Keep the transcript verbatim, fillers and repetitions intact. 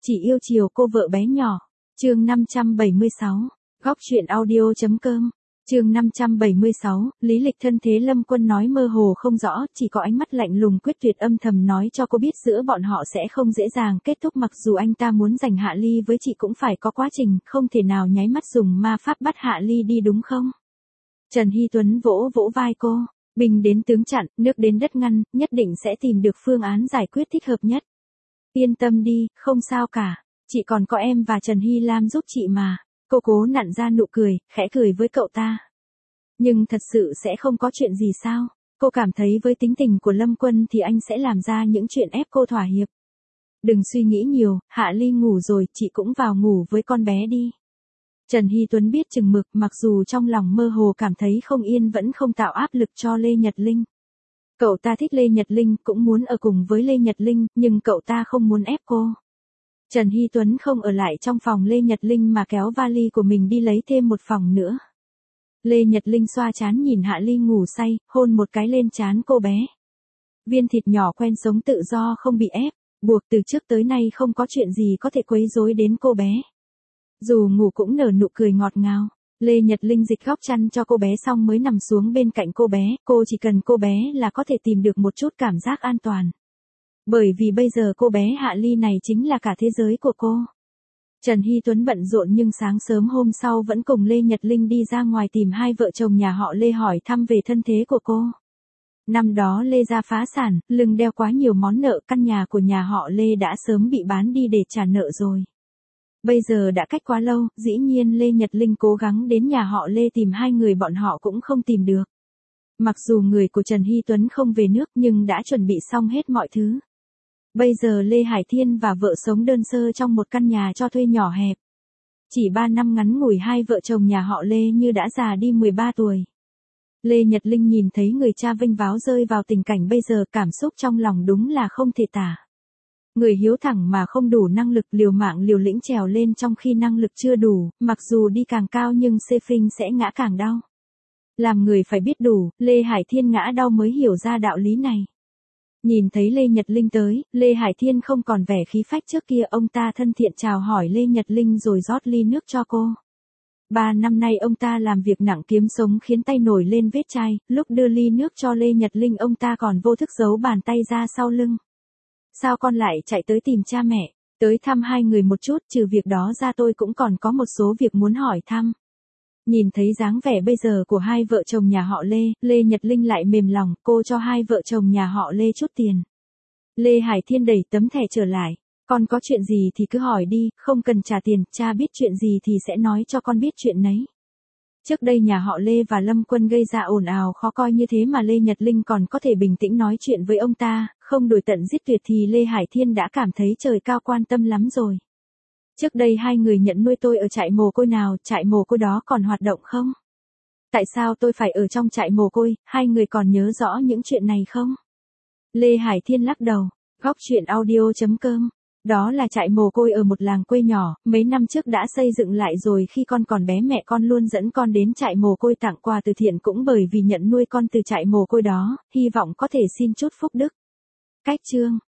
Chỉ yêu chiều cô vợ bé nhỏ. Chương năm trăm bảy mươi sáu. Góc truyện audio.com. Chương năm trăm bảy mươi sáu, lý lịch thân thế Lâm Quân nói mơ hồ không rõ, chỉ có ánh mắt lạnh lùng quyết tuyệt âm thầm nói cho cô biết giữa bọn họ sẽ không dễ dàng kết thúc, mặc dù anh ta muốn giành Hạ Ly với chị cũng phải có quá trình, không thể nào nháy mắt dùng ma pháp bắt Hạ Ly đi đúng không? Trần Hy Tuấn vỗ vỗ vai cô, binh đến tướng chặn, nước đến đất ngăn, nhất định sẽ tìm được phương án giải quyết thích hợp nhất. Yên tâm đi, không sao cả, chị còn có em và Trần Hy Lam giúp chị mà. Cô cố nặn ra nụ cười, khẽ cười với cậu ta. Nhưng thật sự sẽ không có chuyện gì sao? Cô cảm thấy với tính tình của Lâm Quân thì anh sẽ làm ra những chuyện ép cô thỏa hiệp. Đừng suy nghĩ nhiều, Hạ Ly ngủ rồi, chị cũng vào ngủ với con bé đi. Trần Hy Tuấn biết chừng mực, mặc dù trong lòng mơ hồ cảm thấy không yên vẫn không tạo áp lực cho Lê Nhật Linh. Cậu ta thích Lê Nhật Linh, cũng muốn ở cùng với Lê Nhật Linh, nhưng cậu ta không muốn ép cô. Trần Hy Tuấn không ở lại trong phòng Lê Nhật Linh mà kéo vali của mình đi lấy thêm một phòng nữa. Lê Nhật Linh xoa trán nhìn Hạ Ly ngủ say, hôn một cái lên trán cô bé. Viên thịt nhỏ quen sống tự do không bị ép, buộc từ trước tới nay không có chuyện gì có thể quấy rối đến cô bé. Dù ngủ cũng nở nụ cười ngọt ngào. Lê Nhật Linh dịch góc chăn cho cô bé xong mới nằm xuống bên cạnh cô bé, cô chỉ cần cô bé là có thể tìm được một chút cảm giác an toàn. Bởi vì bây giờ cô bé Hạ Ly này chính là cả thế giới của cô. Trần Hy Tuấn bận rộn nhưng sáng sớm hôm sau vẫn cùng Lê Nhật Linh đi ra ngoài tìm hai vợ chồng nhà họ Lê hỏi thăm về thân thế của cô. Năm đó Lê gia phá sản, lưng đeo quá nhiều món nợ, căn nhà của nhà họ Lê đã sớm bị bán đi để trả nợ rồi. Bây giờ đã cách quá lâu, dĩ nhiên Lê Nhật Linh cố gắng đến nhà họ Lê tìm hai người bọn họ cũng không tìm được. Mặc dù người của Trần Hy Tuấn không về nước nhưng đã chuẩn bị xong hết mọi thứ. Bây giờ Lê Hải Thiên và vợ sống đơn sơ trong một căn nhà cho thuê nhỏ hẹp. Chỉ ba năm ngắn ngủi hai vợ chồng nhà họ Lê như đã già đi mười ba tuổi. Lê Nhật Linh nhìn thấy người cha vênh váo rơi vào tình cảnh bây giờ, cảm xúc trong lòng đúng là không thể tả. Người hiếu thẳng mà không đủ năng lực, liều mạng liều lĩnh trèo lên trong khi năng lực chưa đủ, mặc dù đi càng cao nhưng xê phinh sẽ ngã càng đau. Làm người phải biết đủ, Lê Hải Thiên ngã đau mới hiểu ra đạo lý này. Nhìn thấy Lê Nhật Linh tới, Lê Hải Thiên không còn vẻ khí phách trước kia, ông ta thân thiện chào hỏi Lê Nhật Linh rồi rót ly nước cho cô. Ba năm nay ông ta làm việc nặng kiếm sống khiến tay nổi lên vết chai, lúc đưa ly nước cho Lê Nhật Linh ông ta còn vô thức giấu bàn tay ra sau lưng. Sao con lại chạy tới tìm cha mẹ, tới thăm hai người một chút, trừ việc đó ra tôi cũng còn có một số việc muốn hỏi thăm. Nhìn thấy dáng vẻ bây giờ của hai vợ chồng nhà họ Lê, Lê Nhật Linh lại mềm lòng, cô cho hai vợ chồng nhà họ Lê chút tiền. Lê Hải Thiên đẩy tấm thẻ trở lại, con có chuyện gì thì cứ hỏi đi, không cần trả tiền, cha biết chuyện gì thì sẽ nói cho con biết chuyện nấy. Trước đây nhà họ Lê và Lâm Quân gây ra ồn ào khó coi như thế mà Lê Nhật Linh còn có thể bình tĩnh nói chuyện với ông ta, không đuổi tận giết tuyệt thì Lê Hải Thiên đã cảm thấy trời cao quan tâm lắm rồi. Trước đây hai người nhận nuôi tôi ở trại mồ côi nào, trại mồ côi đó còn hoạt động không? Tại sao tôi phải ở trong trại mồ côi, hai người còn nhớ rõ những chuyện này không? Lê Hải Thiên lắc đầu, góc truyện audio.com. Đó là trại mồ côi ở một làng quê nhỏ, mấy năm trước đã xây dựng lại rồi, khi con còn bé mẹ con luôn dẫn con đến trại mồ côi tặng quà từ thiện, cũng bởi vì nhận nuôi con từ trại mồ côi đó, hy vọng có thể xin chút phúc đức. Cách chương